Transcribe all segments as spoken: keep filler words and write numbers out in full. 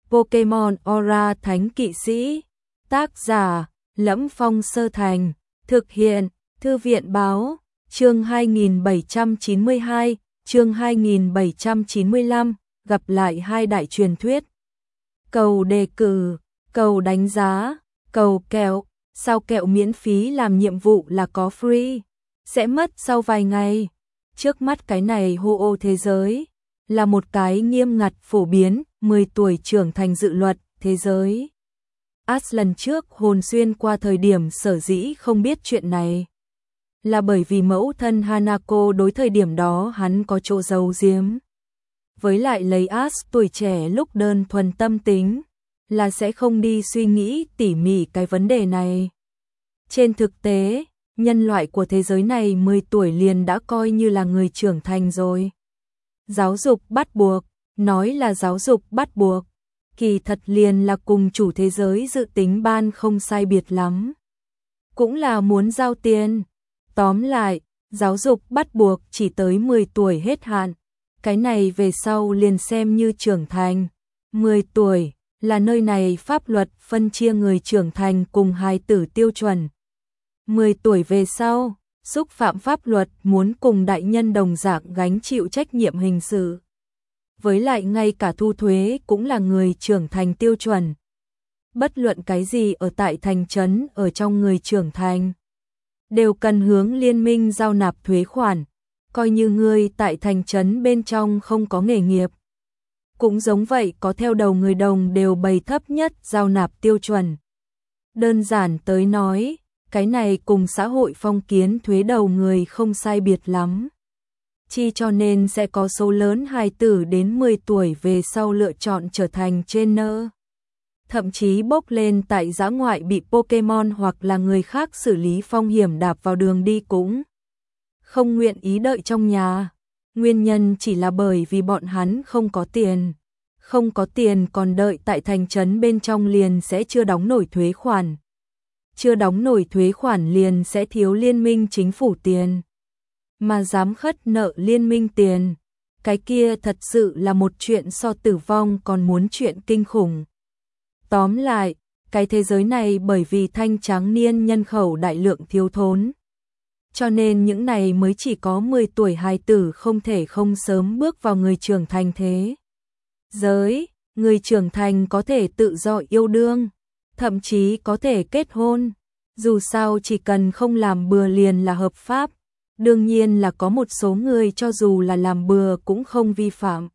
Pokemon Aura Thánh Kỵ Sĩ. Tác giả: Lẫm Phong Sơ Thành. Thực hiện: Thư viện báo. Chương hai nghìn bảy trăm chín mươi hai, chương hai nghìn bảy trăm chín mươi lăm, gặp lại hai đại truyền thuyết. Cầu đề cử, cầu đánh giá, cầu kẹo. Sao kẹo miễn phí làm nhiệm vụ là có free, sẽ mất sau vài ngày. Trước mắt cái này hô ô thế giới là một cái nghiêm ngặt phổ biến mười tuổi trưởng thành dự luật thế giới. As lần trước hồn xuyên qua thời điểm sở dĩ không biết chuyện này là bởi vì mẫu thân Hanako đối thời điểm đó hắn có chỗ giấu giếm. Với lại lấy As tuổi trẻ lúc đơn thuần tâm tính là sẽ không đi suy nghĩ tỉ mỉ cái vấn đề này. Trên thực tế, nhân loại của thế giới này mười tuổi liền đã coi như là người trưởng thành rồi. Giáo dục bắt buộc, nói là giáo dục bắt buộc, kỳ thật liền là cùng chủ thế giới dự tính ban không sai biệt lắm. Cũng là muốn giao tiền. Tóm lại, giáo dục bắt buộc chỉ tới mười tuổi hết hạn. Cái này về sau liền xem như trưởng thành. mười tuổi là nơi này pháp luật phân chia người trưởng thành cùng hài tử tiêu chuẩn. mười tuổi về sau, xúc phạm pháp luật muốn cùng đại nhân đồng dạng gánh chịu trách nhiệm hình sự. Với lại ngay cả thu thuế cũng là người trưởng thành tiêu chuẩn. Bất luận cái gì ở tại thành trấn ở trong người trưởng thành đều cần hướng liên minh giao nạp thuế khoản, coi như người tại thành trấn bên trong không có nghề nghiệp. Cũng giống vậy, có theo đầu người đồng đều bày thấp nhất giao nạp tiêu chuẩn. Đơn giản tới nói, cái này cùng xã hội phong kiến thuế đầu người không sai biệt lắm. Chi cho nên sẽ có số lớn hài tử đến mười tuổi về sau lựa chọn trở thành trainer. Thậm chí bốc lên tại dã ngoại bị Pokemon hoặc là người khác xử lý phong hiểm đạp vào đường đi cũng không nguyện ý đợi trong nhà. Nguyên nhân chỉ là bởi vì bọn hắn không có tiền. Không có tiền còn đợi tại thành trấn bên trong liền sẽ chưa đóng nổi thuế khoản. Chưa đóng nổi thuế khoản liền sẽ thiếu liên minh chính phủ tiền. Mà dám khất nợ liên minh tiền, cái kia thật sự là một chuyện so tử vong còn muốn chuyện kinh khủng. Tóm lại, cái thế giới này bởi vì thanh tráng niên nhân khẩu đại lượng thiếu thốn. Cho nên những này mới chỉ có mười tuổi hài tử không thể không sớm bước vào người trưởng thành thế giới. Người trưởng thành có thể tự do yêu đương, thậm chí có thể kết hôn. Dù sao chỉ cần không làm bừa liền là hợp pháp. Đương nhiên là có một số người cho dù là làm bừa cũng không vi phạm.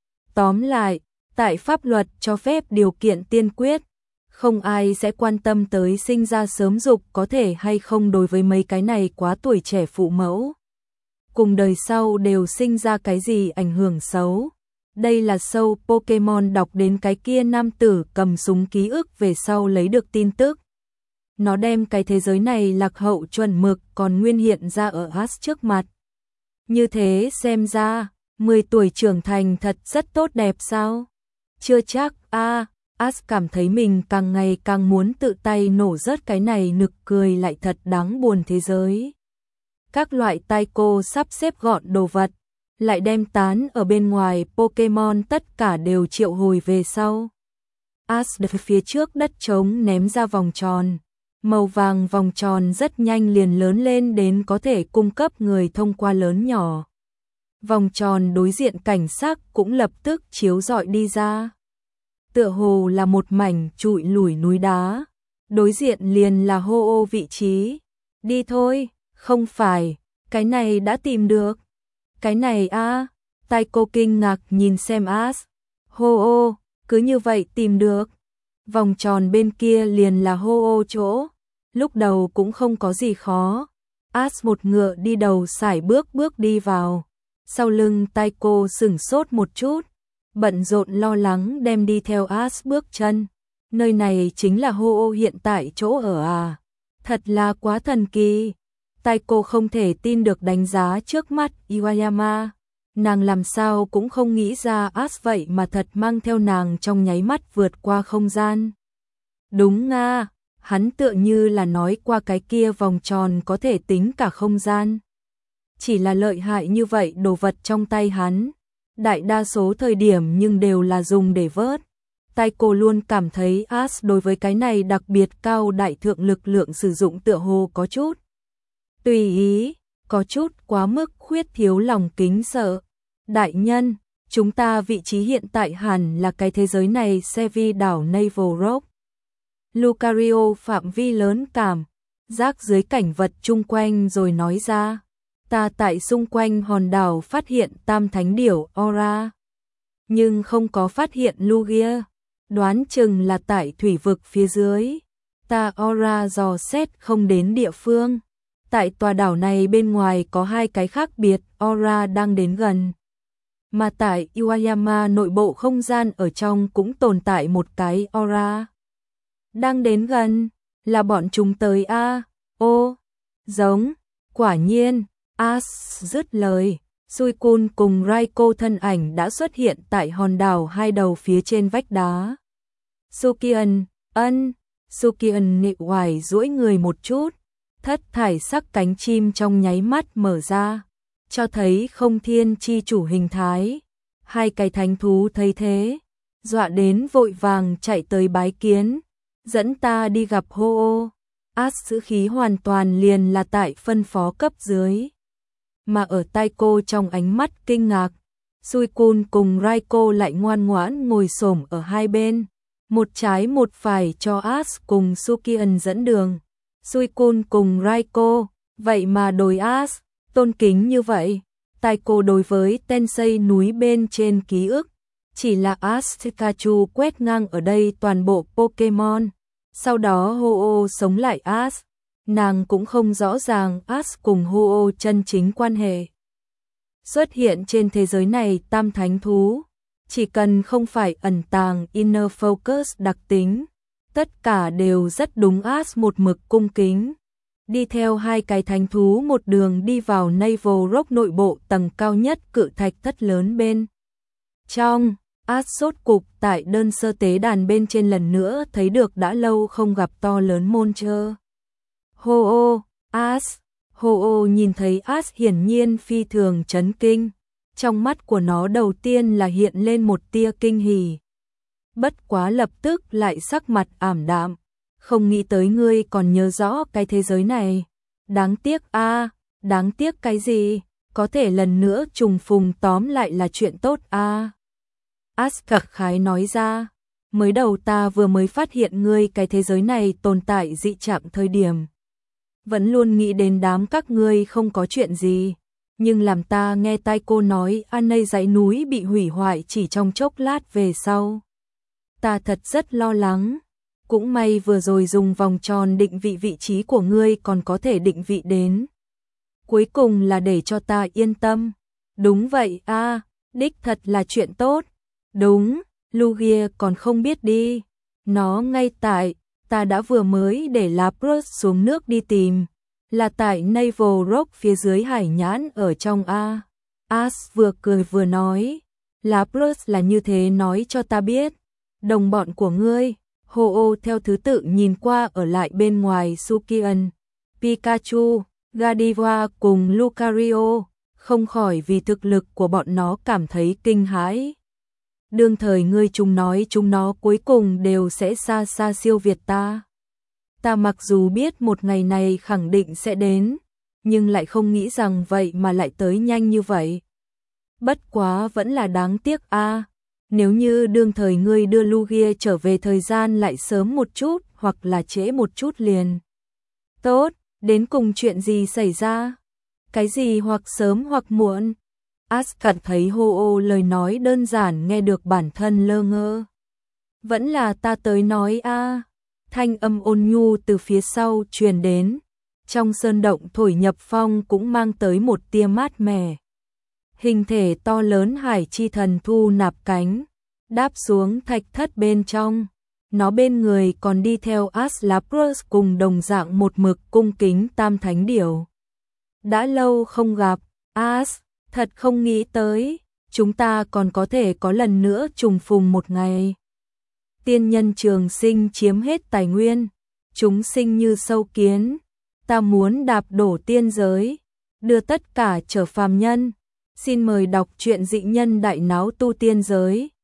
Tóm lại, tại pháp luật cho phép điều kiện tiên quyết, không ai sẽ quan tâm tới sinh ra sớm dục có thể hay không đối với mấy cái này quá tuổi trẻ phụ mẫu. Cùng đời sau đều sinh ra cái gì ảnh hưởng xấu. Đây là sâu Pokemon đọc đến cái kia nam tử cầm súng ký ức về sau lấy được tin tức. Nó đem cái thế giới này lạc hậu chuẩn mực còn nguyên hiện ra ở As trước mặt. Như thế xem ra, mười tuổi trưởng thành thật rất tốt đẹp sao? Chưa chắc. a à, As cảm thấy mình càng ngày càng muốn tự tay nổ rớt cái này nực cười lại thật đáng buồn thế giới. Các loại Taiko sắp xếp gọn đồ vật, lại đem tán ở bên ngoài Pokemon tất cả đều triệu hồi về sau. As đập phía trước đất trống ném ra vòng tròn. Màu vàng vòng tròn rất nhanh liền lớn lên đến có thể cung cấp người thông qua lớn nhỏ. Vòng tròn đối diện cảnh sắc cũng lập tức chiếu rọi đi ra. Tựa hồ là một mảnh trụi lủi núi đá. Đối diện liền là hô ô vị trí. Đi thôi, không phải, cái này đã tìm được. Cái này a à, Taiko kinh ngạc nhìn xem As. Hô ô, cứ như vậy tìm được. Vòng tròn bên kia liền là hô ô chỗ. Lúc đầu cũng không có gì khó. As một ngựa đi đầu sải bước bước đi vào. Sau lưng Taiko sửng sốt một chút. Bận rộn lo lắng đem đi theo As bước chân. Nơi này chính là hô ô hiện tại chỗ ở à. Thật là quá thần kỳ. Taiko không thể tin được đánh giá trước mắt Iwayama. Nàng làm sao cũng không nghĩ ra As vậy mà thật mang theo nàng trong nháy mắt vượt qua không gian. Đúng nga, hắn tựa như là nói qua cái kia vòng tròn có thể tính cả không gian. Chỉ là lợi hại như vậy đồ vật trong tay hắn, đại đa số thời điểm nhưng đều là dùng để vớt. tai cô luôn cảm thấy As đối với cái này đặc biệt cao đại thượng lực lượng sử dụng tựa hồ có chút tùy ý, có chút quá mức khuyết thiếu lòng kính sợ. Đại nhân, chúng ta vị trí hiện tại hẳn là cái thế giới này Sevi đảo Naval Rock. Lucario phạm vi lớn cảm giác dưới cảnh vật chung quanh rồi nói ra. Ta tại xung quanh hòn đảo phát hiện tam thánh điểu Aura, nhưng không có phát hiện Lugia, đoán chừng là tại thủy vực phía dưới. Ta Aura dò xét không đến địa phương. Tại tòa đảo này bên ngoài có hai cái khác biệt, Aura đang đến gần. Mà tại Iwayama nội bộ không gian ở trong cũng tồn tại một cái Aura. Đang đến gần, là bọn chúng tới a. Ô, giống, quả nhiên, As dứt lời, Suicune cùng Raiko thân ảnh đã xuất hiện tại hòn đảo hai đầu phía trên vách đá. Sukian, ân, Sukian nịu hoài duỗi người một chút, thất thải sắc cánh chim trong nháy mắt mở ra, cho thấy không thiên chi chủ hình thái. Hai cái thánh thú thấy thế, dọa đến vội vàng chạy tới bái kiến, dẫn ta đi gặp Ho-Oh. As giữ khí hoàn toàn liền là tại phân phó cấp dưới. Mà ở tai cô trong ánh mắt kinh ngạc, Suicune cùng Raiko lại ngoan ngoãn ngồi xổm ở hai bên, một trái một phải cho As cùng Sukian dẫn đường. Suicune cùng Raiko, vậy mà đối As, tôn kính như vậy. Tai cô đối với Tensei núi bên trên ký ức, chỉ là As Pikachu quét ngang ở đây toàn bộ Pokemon. Sau đó Ho-Oh sống lại As, nàng cũng không rõ ràng As cùng Ho-Oh chân chính quan hệ. Xuất hiện trên thế giới này tam thánh thú, chỉ cần không phải ẩn tàng inner focus đặc tính, tất cả đều rất đúng. As một mực cung kính, đi theo hai cái thánh thú một đường đi vào Naval Rock nội bộ tầng cao nhất cự thạch thất lớn bên trong. As sốt cục tại đơn sơ tế đàn bên trên lần nữa thấy được đã lâu không gặp to lớn Monster. Ho-Oh, As, Ho-Oh nhìn thấy As hiển nhiên phi thường chấn kinh, trong mắt của nó đầu tiên là hiện lên một tia kinh hỉ. Bất quá lập tức lại sắc mặt ảm đạm, không nghĩ tới ngươi còn nhớ rõ cái thế giới này. Đáng tiếc a, à, đáng tiếc cái gì, có thể lần nữa trùng phùng tóm lại là chuyện tốt a. À. As khặc khái nói ra, mới đầu ta vừa mới phát hiện ngươi cái thế giới này tồn tại dị trạng thời điểm, vẫn luôn nghĩ đến đám các ngươi không có chuyện gì, nhưng làm ta nghe tai cô nói an nây dãy núi bị hủy hoại chỉ trong chốc lát về sau, ta thật rất lo lắng. Cũng may vừa rồi dùng vòng tròn định vị vị trí của ngươi còn có thể định vị đến. Cuối cùng là để cho ta yên tâm. Đúng vậy a, à, đích thật là chuyện tốt. Đúng, Lugia còn không biết đi. Nó ngay tại, ta đã vừa mới để Lapras xuống nước đi tìm. Là tại Naval Rock phía dưới hải nhãn ở trong a. As vừa cười vừa nói. Lapras là như thế nói cho ta biết. Đồng bọn của ngươi. Ho-Oh theo thứ tự nhìn qua ở lại bên ngoài Sukian, Pikachu, Gardevoir cùng Lucario, không khỏi vì thực lực của bọn nó cảm thấy kinh hãi. Đương thời ngươi chúng nói chúng nó cuối cùng đều sẽ xa xa siêu việt ta. Ta mặc dù biết một ngày này khẳng định sẽ đến, nhưng lại không nghĩ rằng vậy mà lại tới nhanh như vậy. Bất quá vẫn là đáng tiếc a. À. Nếu như đương thời ngươi đưa Lugia trở về thời gian lại sớm một chút hoặc là trễ một chút liền. Tốt, đến cùng chuyện gì xảy ra? Cái gì hoặc sớm hoặc muộn? As cảm thấy Ho-Oh lời nói đơn giản nghe được bản thân lơ ngơ. Vẫn là ta tới nói a. À. Thanh âm ôn nhu từ phía sau truyền đến. Trong sơn động thổi nhập phong cũng mang tới một tia mát mẻ. Hình thể to lớn hải chi thần thu nạp cánh, đáp xuống thạch thất bên trong. Nó bên người còn đi theo As Lapras cùng đồng dạng một mực cung kính tam thánh điểu. Đã lâu không gặp, As, thật không nghĩ tới, chúng ta còn có thể có lần nữa trùng phùng một ngày. Tiên nhân trường sinh chiếm hết tài nguyên, chúng sinh như sâu kiến, ta muốn đạp đổ tiên giới, đưa tất cả trở phàm nhân. Xin mời đọc truyện dị nhân đại náo tu tiên giới.